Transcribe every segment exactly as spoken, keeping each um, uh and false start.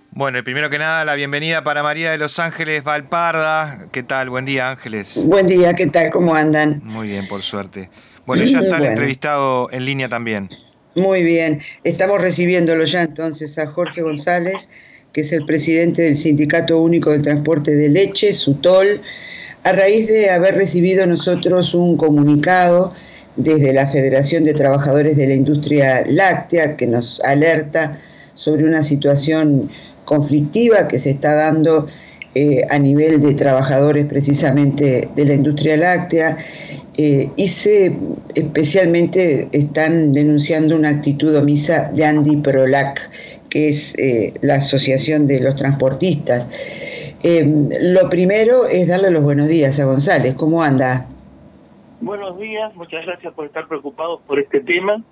Bueno, y primero que nada, la bienvenida para María de los Ángeles Valparda. ¿Qué tal? Buen día, Ángeles. Buen día, ¿qué tal? ¿Cómo andan? Muy bien, por suerte. Bueno, y ya está el Bueno, entrevistado en línea también. muy bien. Estamos recibiéndolo ya entonces a Jorge González, que es el presidente del Sindicato Único de Transporte de Leche, SUTOL, a raíz de haber recibido nosotros un comunicado desde la Federación de Trabajadores de la Industria Láctea que nos alerta sobre una situación conflictiva que se está dando eh, a nivel de trabajadores precisamente de la industria láctea, eh, y se especialmente están denunciando una actitud omisa de Andi Prolac, que es eh, la Asociación de los Transportistas. Eh, lo primero es darle los buenos días a González. ¿Cómo anda? Buenos días, muchas gracias por estar preocupados por este tema.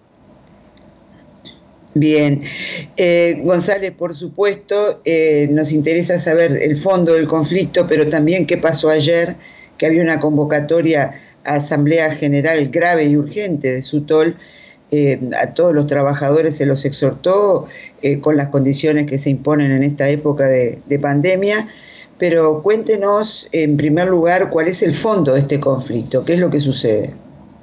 Bien, eh, González, por supuesto, eh, nos interesa saber el fondo del conflicto, pero también qué pasó ayer, que había una convocatoria a Asamblea General grave y urgente de SUTOL. Eh, a todos los trabajadores se los exhortó eh, con las condiciones que se imponen en esta época de, de pandemia, pero cuéntenos en primer lugar cuál es el fondo de este conflicto, qué es lo que sucede.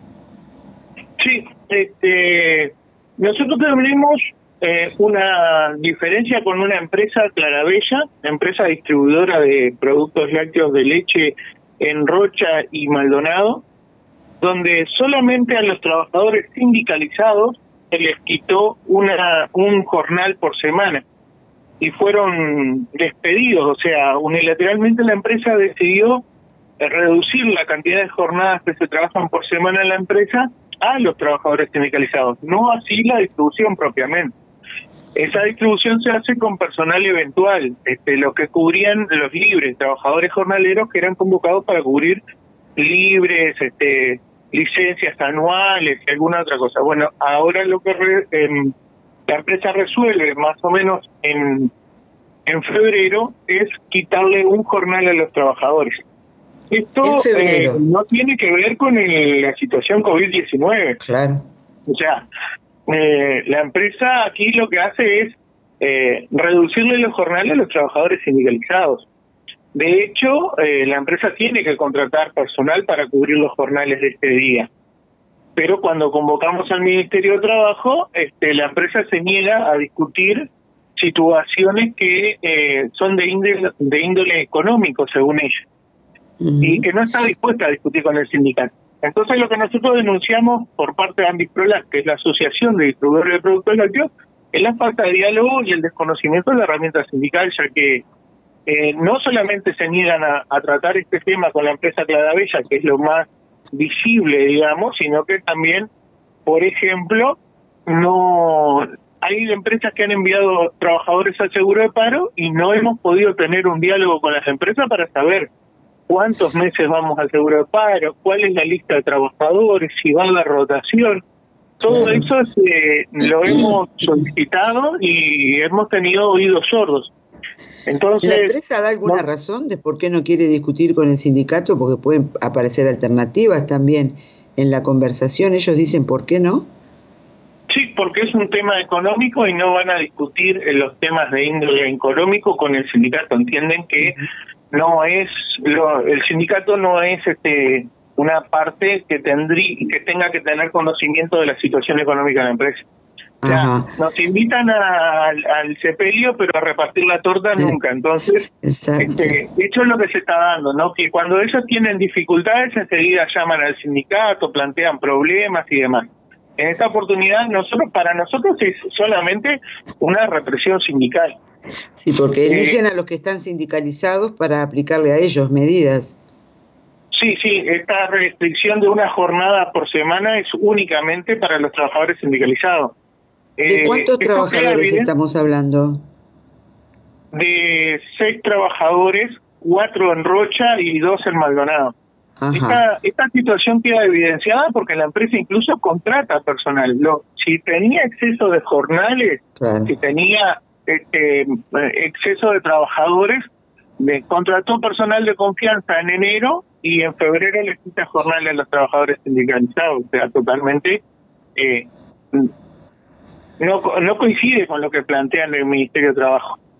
Sí, este, nosotros tenemos eh, una diferencia con una empresa Clarabella, empresa distribuidora de productos lácteos de leche en Rocha y Maldonado, donde solamente a los trabajadores sindicalizados se les quitó una un jornal por semana y fueron despedidos. O sea, unilateralmente la empresa decidió reducir la cantidad de jornadas que se trabajan por semana en la empresa a los trabajadores sindicalizados, no así la distribución propiamente. Esa distribución se hace con personal eventual, este, lo que cubrían los libres, trabajadores jornaleros que eran convocados para cubrir libres, este, licencias anuales y alguna otra cosa. Bueno, ahora lo que re, eh, la empresa resuelve más o menos en, en febrero es quitarle un jornal a los trabajadores. Esto eh, no tiene que ver con el, la situación COVID diecinueve. Claro. O sea, eh, la empresa aquí lo que hace es eh, reducirle los jornales a los trabajadores sindicalizados. De hecho, eh, la empresa tiene que contratar personal para cubrir los jornales de este día. Pero cuando convocamos al Ministerio de Trabajo, este, la empresa se niega a discutir situaciones que eh, son de índole, de índole económico, según ella. Uh-huh. Y que no está dispuesta a discutir con el sindicato. Entonces lo que nosotros denunciamos por parte de Andi Prolac, que es la Asociación de Distribuidores de Productos Lácteos, es la falta de diálogo y el desconocimiento de la herramienta sindical, ya que eh, no solamente se niegan a, a tratar este tema con la empresa Clarabella, que es lo más visible, digamos, sino que también, por ejemplo, no hay empresas que han enviado trabajadores al seguro de paro y no hemos podido tener un diálogo con las empresas para saber cuántos meses vamos al seguro de paro, cuál es la lista de trabajadores, si va a la rotación. Todo eso se, lo hemos solicitado y hemos tenido oídos sordos. Entonces, ¿la empresa da alguna no, razón de por qué no quiere discutir con el sindicato? Porque pueden aparecer alternativas también en la conversación. ¿Ellos dicen por qué no? Sí, porque es un tema económico y no van a discutir los temas de índole económico con el sindicato. Entienden que no es lo, el sindicato no es este una parte que tendría que tenga que tener conocimiento de la situación económica de la empresa. O sea, nos invitan a, al, al sepelio, pero a repartir la torta nunca. Entonces, este, esto es lo que se está dando, ¿no? Que cuando ellos tienen dificultades, enseguida llaman al sindicato, plantean problemas y demás. En esta oportunidad, nosotros para nosotros es solamente una represión sindical. Sí, porque eligen eh, a los que están sindicalizados para aplicarle a ellos medidas. Sí, sí, esta restricción de una jornada por semana es únicamente para los trabajadores sindicalizados. ¿De cuántos eh, trabajadores estamos hablando? De seis trabajadores, cuatro en Rocha y dos en Maldonado. Esta, esta situación queda evidenciada porque la empresa incluso contrata personal. Lo, si tenía exceso de jornales, claro. si tenía este, exceso de trabajadores, le contrató personal de confianza en enero y en febrero le quita jornales a los trabajadores sindicalizados. O sea, totalmente eh, no, no coincide con lo que plantean el Ministerio de Trabajo.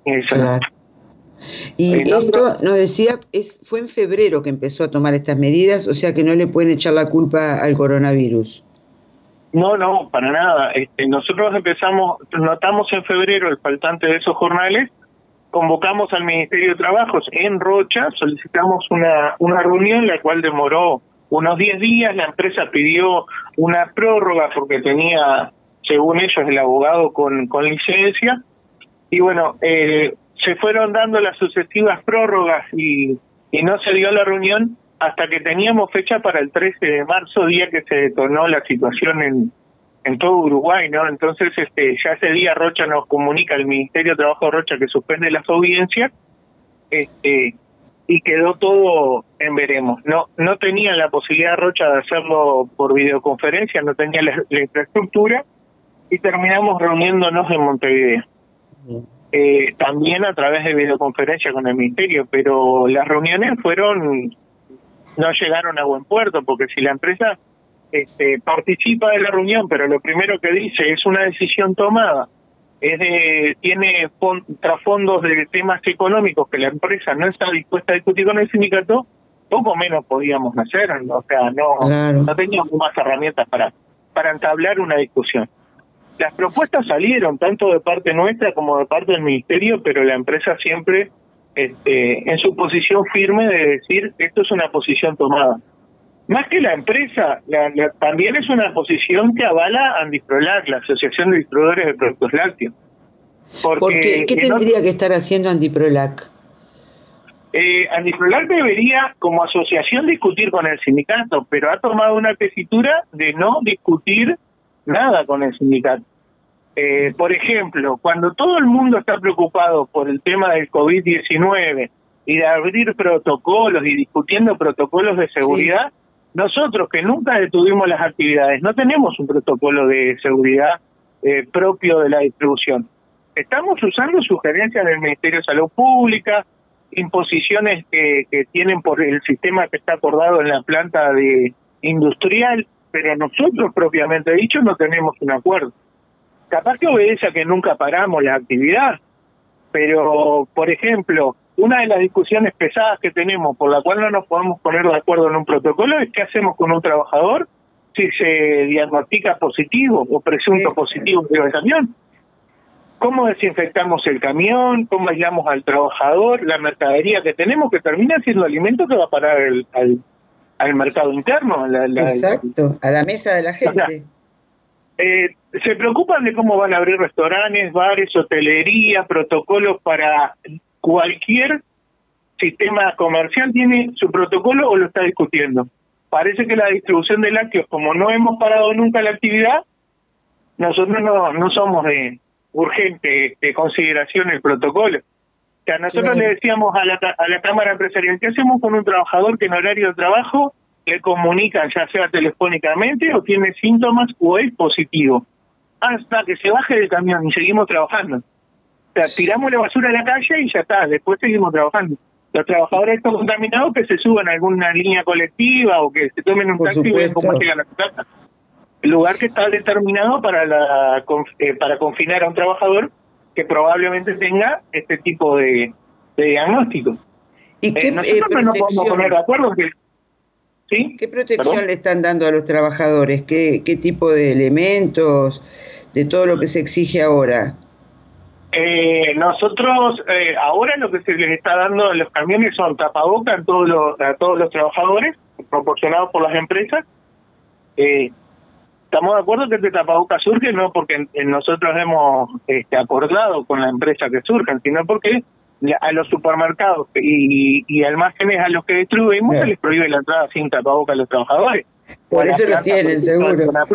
Eso. Claro. Y Eh, no, esto nos decía, es, fue en febrero que empezó a tomar estas medidas, o sea que no le pueden echar la culpa al coronavirus. No, no, para nada. Este, nosotros empezamos, notamos en febrero el faltante de esos jornales, convocamos al Ministerio de Trabajos en Rocha, solicitamos una, una reunión, la cual demoró unos diez días, la empresa pidió una prórroga porque tenía, según ellos, el abogado con, con licencia, y bueno, eh, se fueron dando las sucesivas prórrogas y, y no se dio la reunión hasta que teníamos fecha para el trece de marzo, día que se detonó la situación en, en todo Uruguay, ¿no? Entonces, este, ya ese día Rocha nos comunica, el Ministerio de Trabajo de Rocha, que suspende las audiencias, este, y quedó todo en veremos. No, no tenía la posibilidad Rocha de hacerlo por videoconferencia, no tenía la, la infraestructura, y terminamos reuniéndonos en Montevideo. Eh, también a través de videoconferencia con el Ministerio, pero las reuniones fueron, no llegaron a buen puerto, porque si la empresa este, participa de la reunión, pero lo primero que dice es una decisión tomada, es de, tiene fond, trasfondos de temas económicos que la empresa no está dispuesta a discutir con el sindicato, poco menos podíamos hacer, o sea, no, claro. no teníamos más herramientas para, para entablar una discusión. Las propuestas salieron tanto de parte nuestra como de parte del Ministerio, pero la empresa siempre este, en su posición firme de decir esto es una posición tomada. Más que la empresa, la, la, también es una posición que avala Andiprolac, la Asociación de Distribuidores de Productos Lácteos. Porque, ¿Por qué? ¿Qué tendría no, que estar haciendo Andiprolac? Eh, Andiprolac debería, como asociación, discutir con el sindicato, pero ha tomado una tesitura de no discutir nada con el sindicato. Eh, por ejemplo, cuando todo el mundo está preocupado por el tema del COVID diecinueve y de abrir protocolos y discutiendo protocolos de seguridad, sí. Nosotros que nunca detuvimos las actividades, no tenemos un protocolo de seguridad eh, propio de la distribución. Estamos usando sugerencias del Ministerio de Salud Pública, imposiciones que, que tienen por el sistema que está acordado en la planta de industrial, pero nosotros propiamente dicho no tenemos un acuerdo. Capaz que obedece a que nunca paramos la actividad, pero, por ejemplo, una de las discusiones pesadas que tenemos, por la cual no nos podemos poner de acuerdo en un protocolo, es qué hacemos con un trabajador si se diagnostica positivo o presunto positivo del camión. ¿Cómo desinfectamos el camión? ¿Cómo aislamos al trabajador? La mercadería que tenemos, que termina siendo alimento que va a parar el, al, al mercado interno. La, la, Exacto, a la mesa de la gente. O sea, eh, se preocupan de cómo van a abrir restaurantes, bares, hotelería, protocolos para cualquier sistema comercial. ¿Tiene su protocolo o lo está discutiendo? Parece que la distribución de lácteos, como no hemos parado nunca la actividad, nosotros no, no somos de urgente de consideración el protocolo. O sea, nosotros claro. le decíamos a la, a la Cámara Empresarial, ¿qué hacemos con un trabajador que en horario de trabajo le comunican, ya sea telefónicamente, o tiene síntomas o es positivo? Hasta que se baje del camión y seguimos trabajando. O sea, tiramos la basura a la calle y ya está, después seguimos trabajando. Los trabajadores estos contaminados que se suban a alguna línea colectiva o que se tomen un taxi y vean cómo llegan a su casa. El lugar que está determinado para la eh, para confinar a un trabajador que probablemente tenga este tipo de, de diagnóstico. ¿Y qué eh, nosotros eh, no nos podemos poner de acuerdo que ¿sí? ¿Qué protección ¿Perdón? le están dando a los trabajadores? ¿Qué, qué tipo de elementos, de todo lo que se exige ahora? Eh, nosotros eh, ahora lo que se les está dando a los camiones son tapabocas a todos los, a todos los trabajadores, proporcionados por las empresas. Eh, Estamos de acuerdo que este tapabocas surge no porque nosotros hemos este, acordado con la empresa que surjan, sino porque a los supermercados y, y almacenes a los que distribuimos yeah. se les prohíbe la entrada sin tapabocas a los trabajadores. Por eso los tienen, seguro.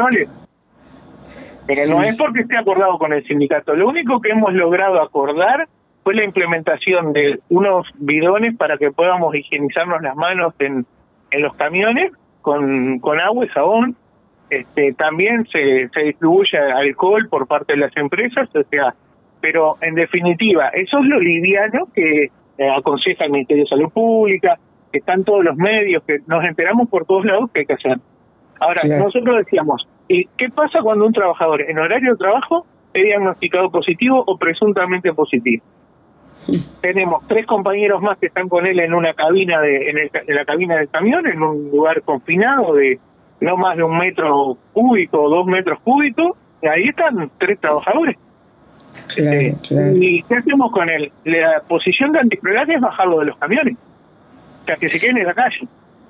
Pero sí. no es porque esté acordado con el sindicato. Lo único que hemos logrado acordar fue la implementación de unos bidones para que podamos higienizarnos las manos en, en los camiones con, con agua y jabón. Este, también se, se distribuye alcohol por parte de las empresas, o sea, pero en definitiva, eso es lo liviano que eh, aconseja el Ministerio de Salud Pública, que están todos los medios, que nos enteramos por todos lados que hay que hacer. Ahora, claro. nosotros decíamos, ¿y qué pasa cuando un trabajador en horario de trabajo es diagnosticado positivo o presuntamente positivo? Tenemos tres compañeros más que están con él en una cabina de, en, el, en la cabina del camión, en un lugar confinado de no más de un metro cúbico o dos metros cúbicos, y ahí están tres trabajadores. Claro, eh, claro. ¿Y qué hacemos con él? La posición de antiprolaje es bajarlo de los camiones, o sea, que se queden en la calle.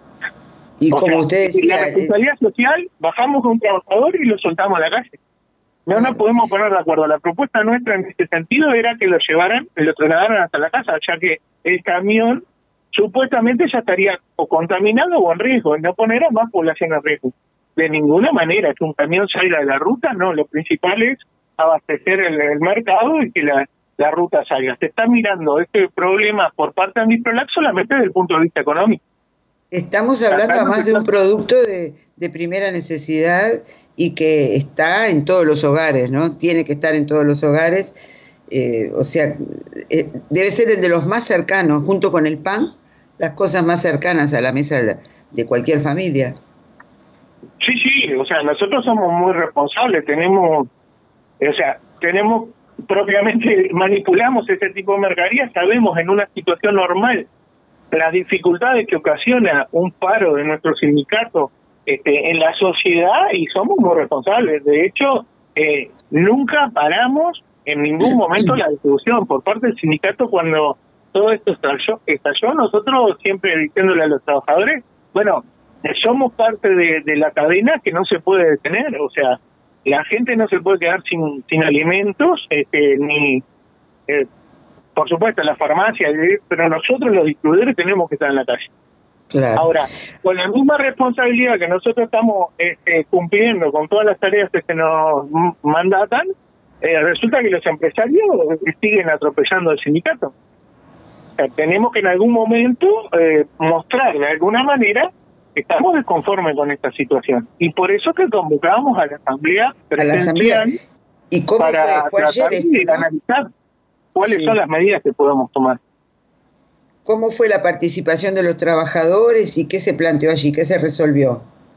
Y o como sea, usted decía, la responsabilidad es... social, bajamos a un trabajador y lo soltamos a la calle. No nos podemos poner de acuerdo. La propuesta nuestra en este sentido era que lo llevaran, que lo trasladaran hasta la casa, ya que el camión supuestamente ya estaría o contaminado o en riesgo, no poner a más población en riesgo. De ninguna manera que un camión salga de la ruta, no, lo principal es abastecer el, el mercado y que la, la ruta salga. Se está mirando este problema por parte de Andiprolac solamente desde el punto de vista económico. Estamos hablando además de un producto de, de primera necesidad y que está en todos los hogares, ¿no? Tiene que estar en todos los hogares, eh, o sea, eh, debe ser el de los más cercanos, junto con el pan, las cosas más cercanas a la mesa de, de cualquier familia. Sí, sí, o sea, nosotros somos muy responsables, tenemos, o sea, tenemos propiamente, manipulamos ese tipo de mercadería, sabemos en una situación normal las dificultades que ocasiona un paro de nuestro sindicato este, en la sociedad y somos muy responsables. De hecho, eh, nunca paramos en ningún momento la distribución por parte del sindicato cuando todo esto estalló. estalló nosotros siempre diciéndole a los trabajadores, bueno, somos parte de, de la cadena que no se puede detener, o sea, la gente no se puede quedar sin, sin alimentos, este, ni... Eh, por supuesto, la farmacia, pero nosotros los distribuidores tenemos que estar en la calle. Claro. Ahora, con la misma responsabilidad que nosotros estamos este, cumpliendo con todas las tareas que se nos mandatan, eh, resulta que los empresarios siguen atropellando al sindicato. O sea, tenemos que en algún momento eh, mostrar de alguna manera que estamos desconformes con esta situación. Y por eso que convocamos a la asamblea A la asamblea. ¿Y cómo para fue? ¿Fue tratar ayer de esto, no? analizar cuáles Sí. son las medidas que podemos tomar. ¿Cómo fue la participación de los trabajadores y qué se planteó allí? ¿Qué se resolvió?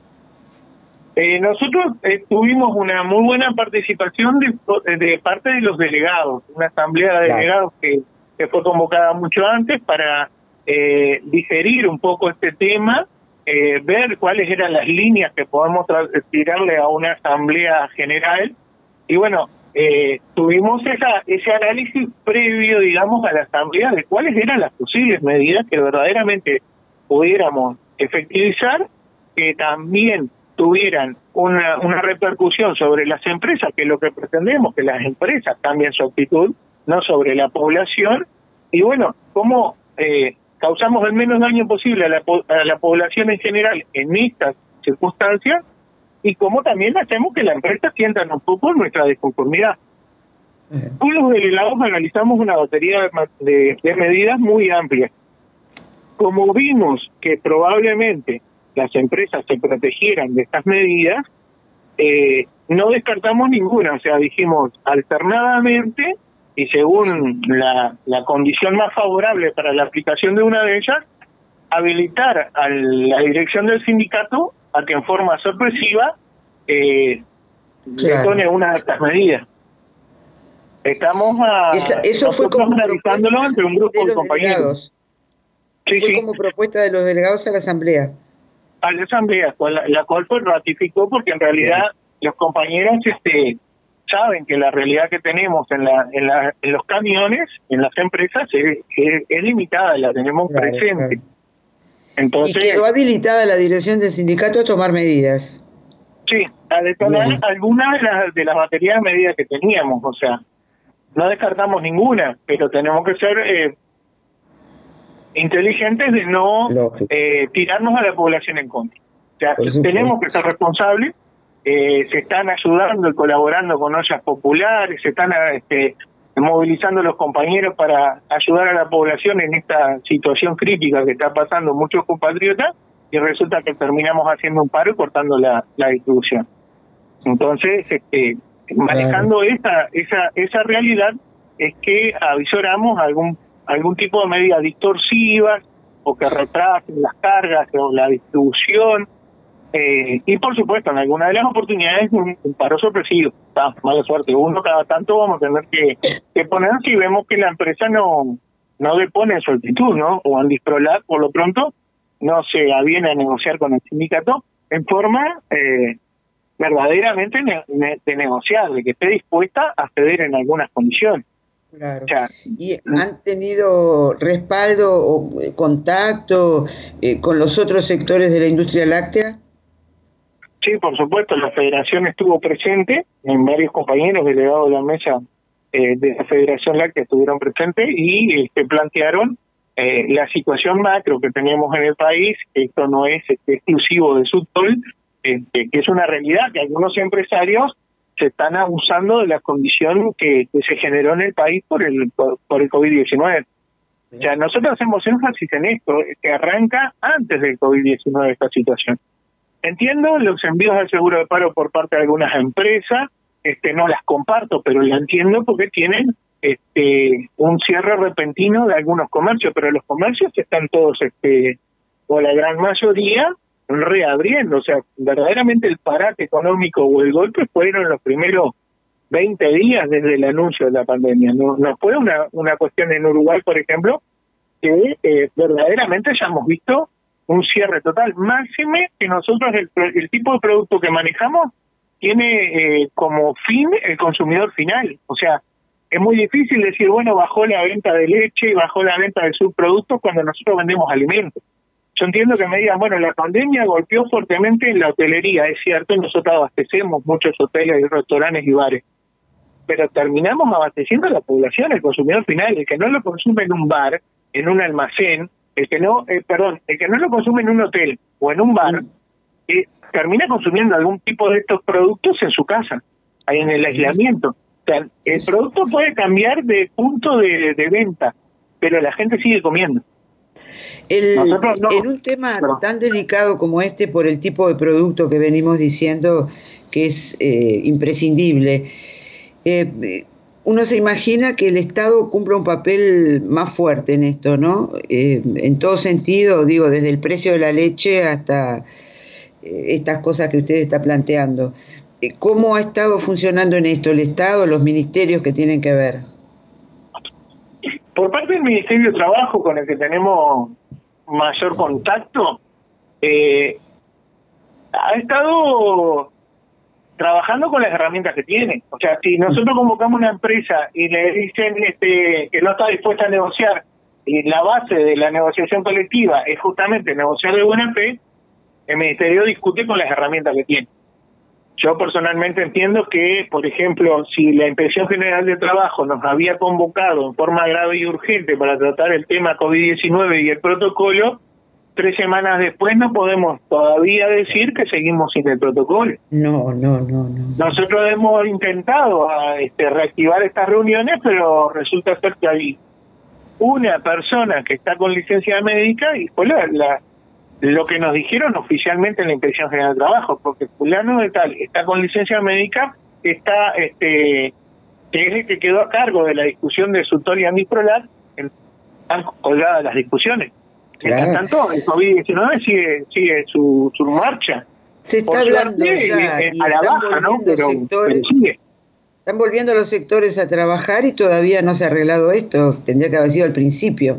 Eh, nosotros eh, tuvimos una muy buena participación de, de parte de los delegados, una asamblea de Claro. delegados que, que fue convocada mucho antes para eh, digerir un poco este tema, eh, ver cuáles eran las líneas que podemos tirarle a una asamblea general. Y bueno, eh, tuvimos esa, ese análisis previo, digamos, a la asamblea de cuáles eran las posibles medidas que verdaderamente pudiéramos efectivizar, que también tuvieran una, una repercusión sobre las empresas, que es lo que pretendemos, que las empresas cambien su actitud, no sobre la población, y bueno, cómo eh, causamos el menos daño posible a la, a la población en general en estas circunstancias, y cómo también hacemos que la empresa sientan un poco nuestra desconformidad. Con los delegados analizamos una batería de, de, de medidas muy amplias. Como vimos que probablemente las empresas se protegieran de estas medidas, eh, no descartamos ninguna, o sea, dijimos alternadamente y según la, la condición más favorable para la aplicación de una de ellas, habilitar a la dirección del sindicato a que en forma sorpresiva eh, Claro. detone una de estas medidas. Estamos a, Esa, eso fue nosotros como analizándolo propuesta entre un grupo de de los compañeros. delegados. Sí, Fue sí. como propuesta de los delegados a la asamblea. A la asamblea, con la, la cual pues ratificó porque en realidad los compañeros este saben que la realidad que tenemos en la en, la, en los camiones, en las empresas, es, es, es limitada, la tenemos Claro, presente. claro. Entonces, Y quedó habilitada la dirección del sindicato a tomar medidas. sí, a detonar Bien. algunas de las, de las baterías de medidas que teníamos, o sea, no descartamos ninguna, pero tenemos que ser eh, inteligentes de no eh, tirarnos a la población en contra. O sea, tenemos que ser responsables, eh, se están ayudando y colaborando con ollas populares, se están este, movilizando los compañeros para ayudar a la población en esta situación crítica que está pasando muchos compatriotas, y resulta que terminamos haciendo un paro y cortando la, la distribución. Entonces, este, manejando claro. esa, esa, esa realidad, es que avisoramos algún algún tipo de medidas distorsivas o que retrasen las cargas o la distribución, Eh, y por supuesto, en alguna de las oportunidades un, un paro sorpresivo, está mala suerte, uno cada tanto vamos a tener que, que poner si vemos que la empresa no no depone en su actitud, ¿no? O Andisprolat, por lo pronto, no se aviene a negociar con el sindicato en forma eh, verdaderamente ne de negociar, de que esté dispuesta a ceder en algunas condiciones. Claro. O sea, ¿y han tenido respaldo o contacto eh, con los otros sectores de la industria láctea? Sí, por supuesto, la federación estuvo presente, en varios compañeros delegados de la mesa eh, de la Federación Láctea estuvieron presentes y este, plantearon eh, la situación macro que tenemos en el país. Esto no es este, exclusivo de Sutol, este, que es una realidad que algunos empresarios se están abusando de la condición que, que se generó en el país por el por, por el COVID diecinueve. O sea, nosotros hacemos énfasis en esto, que arranca antes del COVID diecinueve esta situación. Entiendo los envíos al seguro de paro por parte de algunas empresas, este no las comparto, pero la entiendo porque tienen este un cierre repentino de algunos comercios, pero los comercios están todos, este o la gran mayoría, reabriendo. O sea, verdaderamente el parate económico o el golpe fueron los primeros veinte días desde el anuncio de la pandemia. No, no fue una, una cuestión en Uruguay, por ejemplo, que eh, verdaderamente ya hemos visto un cierre total. Máxime que nosotros el, el tipo de producto que manejamos tiene eh, como fin el consumidor final. O sea, es muy difícil decir, bueno, bajó la venta de leche y bajó la venta de subproductos cuando nosotros vendemos alimentos. Yo entiendo que me digan, bueno, la pandemia golpeó fuertemente en la hotelería, es cierto, y nosotros abastecemos muchos hoteles, y restaurantes y bares, pero terminamos abasteciendo a la población, el consumidor final, el que no lo consume en un bar, en un almacén, el que no, eh, perdón, el que no lo consume en un hotel o en un bar, eh, termina consumiendo algún tipo de estos productos en su casa, ahí en el sí. aislamiento. O sea, el sí. producto puede cambiar de punto de, de venta, pero la gente sigue comiendo. El, no. En un tema no. tan delicado como este, por el tipo de producto que venimos diciendo que es eh, imprescindible, eh, uno se imagina que el Estado cumpla un papel más fuerte en esto, ¿no? Eh, en todo sentido, digo, desde el precio de la leche hasta eh, estas cosas que usted está planteando. Eh, ¿Cómo ha estado funcionando en esto el Estado, los ministerios que tienen que ver? Por parte del Ministerio de Trabajo, con el que tenemos mayor contacto, eh, ha estado trabajando con las herramientas que tiene. O sea, si nosotros convocamos una empresa y le dicen este que no está dispuesta a negociar, y la base de la negociación colectiva es justamente negociar de buena fe, el Ministerio discute con las herramientas que tiene. Yo personalmente entiendo que, por ejemplo, si la Inspección General de Trabajo nos había convocado en forma grave y urgente para tratar el tema COVID diecinueve y el protocolo, tres semanas después no podemos todavía decir que seguimos sin el protocolo. No, no, no, no. Nosotros hemos intentado este, reactivar estas reuniones, pero resulta ser que hay una persona que está con licencia médica y fue la, la lo que nos dijeron oficialmente en la Inspección General de Trabajo, porque fulano de tal está con licencia médica, está este que es el que quedó a cargo de la discusión de Sutol y Andisprolat, están colgadas las discusiones. Claro. Tanto el COVID diecinueve sigue sigue su, su marcha. Se está Por hablando suerte, ya, eh, a la baja, ¿no? Pero, sectores, pero sigue. Están volviendo los sectores a trabajar y todavía no se ha arreglado esto. Tendría que haber sido al principio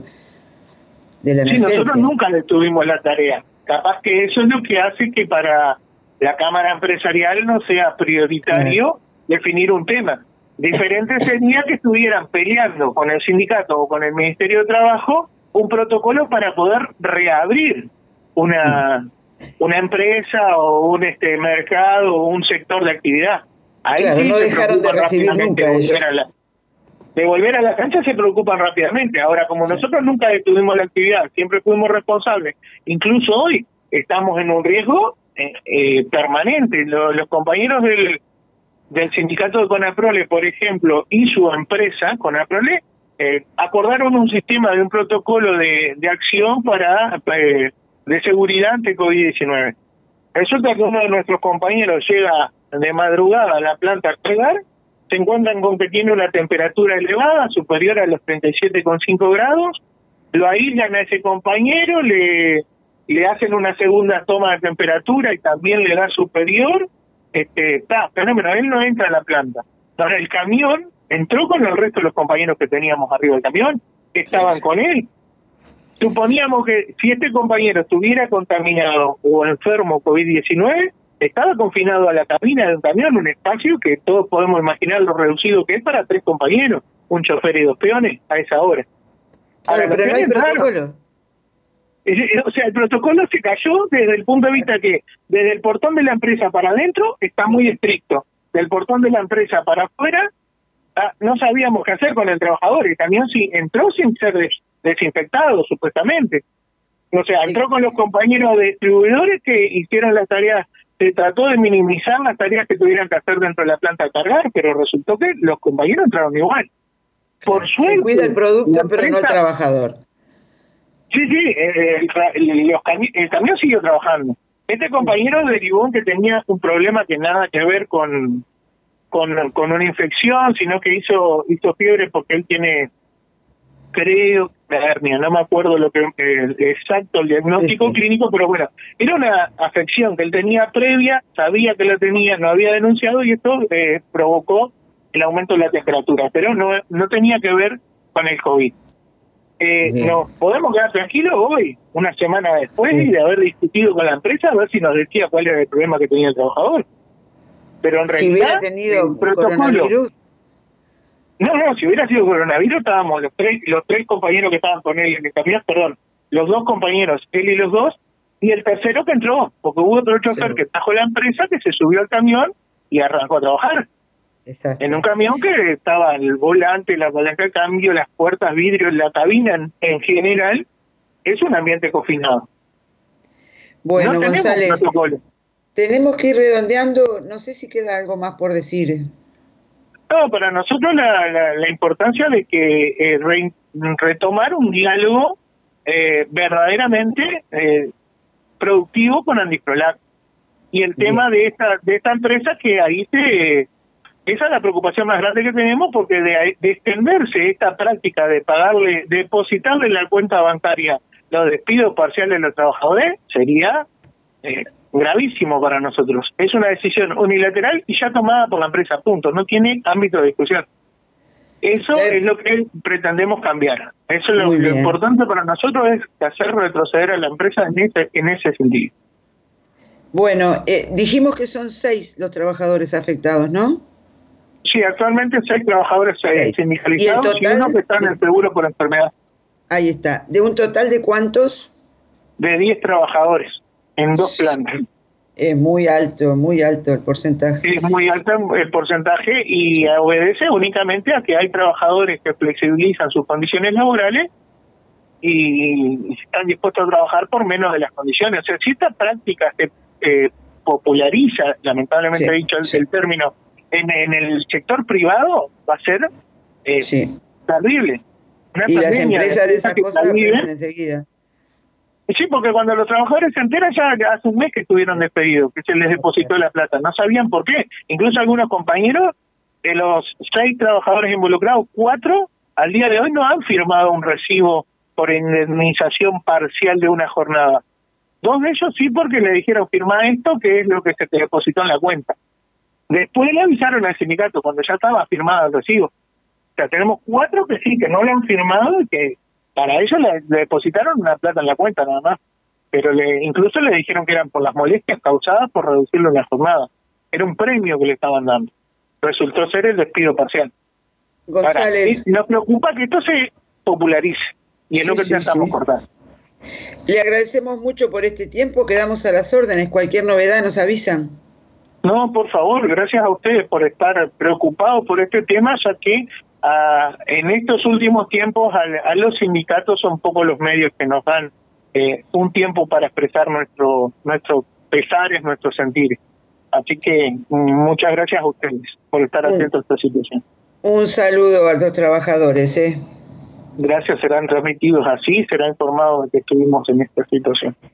de la emergencia. Sí, nosotros nunca le tuvimos la tarea. Capaz que eso es lo que hace que para la Cámara Empresarial no sea prioritario uh-huh. definir un tema. Diferente sería que estuvieran peleando con el sindicato o con el Ministerio de Trabajo un protocolo para poder reabrir una una empresa o un este mercado o un sector de actividad. Ahí claro, sí no dejaron de recibir nunca de volver, a la, de volver a la cancha se preocupan rápidamente. Ahora, como sí. nosotros nunca detuvimos la actividad, siempre fuimos responsables, incluso hoy estamos en un riesgo eh, eh, permanente. Los, los compañeros del, del sindicato de Conaprole, por ejemplo, y su empresa, Conaprole, eh, acordaron un sistema de un protocolo de, de acción para eh, de seguridad ante COVID diecinueve. Resulta que uno de nuestros compañeros llega de madrugada a la planta a cargar, se encuentran con que tiene una temperatura elevada, superior a los treinta y siete coma cinco grados, lo aíslan a ese compañero, le le hacen una segunda toma de temperatura y también le da superior, este, está, fenómeno, él no entra a la planta. Ahora el camión entró con el resto de los compañeros que teníamos arriba del camión, que estaban con él. Suponíamos que si este compañero estuviera contaminado o enfermo COVID diecinueve, estaba confinado a la cabina de un camión, un espacio que todos podemos imaginar lo reducido que es para tres compañeros, un chofer y dos peones a esa hora. Claro, Ahora, pero no hay protocolo. O sea, el protocolo se cayó desde el punto de vista que desde el portón de la empresa para adentro está muy estricto. Del portón de la empresa para afuera ah, no sabíamos qué hacer con el trabajador. El camión sí entró sin ser des desinfectado, supuestamente. O sea, entró con los compañeros distribuidores que hicieron las tareas. Se trató de minimizar las tareas que tuvieran que hacer dentro de la planta a cargar, pero resultó que los compañeros entraron igual. Por suerte, se cuida el producto, empresa, pero no el trabajador. Sí, sí, eh, el, los cami el camión siguió trabajando. Este compañero derivó en que tenía un problema que nada que ver con, con, con una infección, sino que hizo, hizo fiebre porque él tiene, creo, hernia, no me acuerdo lo que eh, exacto el diagnóstico sí, sí. clínico, pero bueno, era una afección que él tenía previa, sabía que la tenía, no había denunciado y esto eh, provocó el aumento de la temperatura, pero no, no tenía que ver con el COVID. Eh, nos podemos quedar tranquilos hoy, una semana después sí. de haber discutido con la empresa, a ver si nos decía cuál era el problema que tenía el trabajador. Pero en si realidad, hubiera tenido el protocolo, coronavirus. No, no, si hubiera sido coronavirus, estábamos los tres, los tres compañeros que estaban con él en el camión, perdón, los dos compañeros, él y los dos, y el tercero que entró, porque hubo otro chofer sí. que trajo la empresa, que se subió al camión y arrancó a trabajar. Exacto. En un camión que estaba el volante, la palanca de cambio, las puertas, vidrios, la cabina en, en general, es un ambiente confinado. Bueno, no González, tenemos que ir redondeando, no sé si queda algo más por decir. No, para nosotros la, la, la importancia de que eh, re, retomar un diálogo eh, verdaderamente eh, productivo con Andisprolac. Y el Bien. tema de esta, de esta empresa que ahí se... Esa es la preocupación más grande que tenemos, porque de, de extenderse esta práctica de pagarle, depositarle en la cuenta bancaria los despidos parciales de los trabajadores, sería eh, gravísimo para nosotros. Es una decisión unilateral y ya tomada por la empresa, punto. No tiene ámbito de discusión. Eso eh, es lo que pretendemos cambiar. Eso es lo, lo importante para nosotros, es hacer retroceder a la empresa en ese, en ese sentido. Bueno, eh, dijimos que son seis los trabajadores afectados, ¿no? Sí, actualmente seis trabajadores sí. sindicalizados y, y uno que está en el seguro por enfermedad. Ahí está. ¿De un total de cuántos? De diez trabajadores en dos plantas. Es muy alto, muy alto el porcentaje. Es muy alto el porcentaje y obedece únicamente a que hay trabajadores que flexibilizan sus condiciones laborales y están dispuestos a trabajar por menos de las condiciones. O sea, si esta práctica se eh, populariza, lamentablemente sí, he dicho el, sí. el término, En, en el sector privado va a ser eh, sí. terrible. Una y las empresas de esas cosas viven enseguida. Sí, porque cuando los trabajadores se enteran ya hace un mes que estuvieron despedidos, que se les depositó la plata, no sabían por qué. Incluso algunos compañeros de los seis trabajadores involucrados, cuatro al día de hoy no han firmado un recibo por indemnización parcial de una jornada. Dos de ellos sí, porque le dijeron firma esto, que es lo que se te depositó en la cuenta. Después le avisaron al sindicato cuando ya estaba firmado el recibo. O sea, tenemos cuatro que sí, que no lo han firmado y que para ellos le, le depositaron una plata en la cuenta nada más. Pero le incluso le dijeron que eran por las molestias causadas por reducirlo en la jornada. Era un premio que le estaban dando. Resultó ser el despido parcial. González. Ahora, nos preocupa que esto se popularice y es sí, lo que sí, intentamos sí. cortar. Le agradecemos mucho por este tiempo, quedamos a las órdenes. Cualquier novedad nos avisan. No, por favor, gracias a ustedes por estar preocupados por este tema, ya que uh, en estos últimos tiempos a, a los sindicatos son pocos los medios que nos dan eh, un tiempo para expresar nuestro nuestros pesares, nuestros sentires. Así que muchas gracias a ustedes por estar atentos a esta situación. Un saludo a los trabajadores. ¿eh? Gracias, serán transmitidos así, será informado de que estuvimos en esta situación.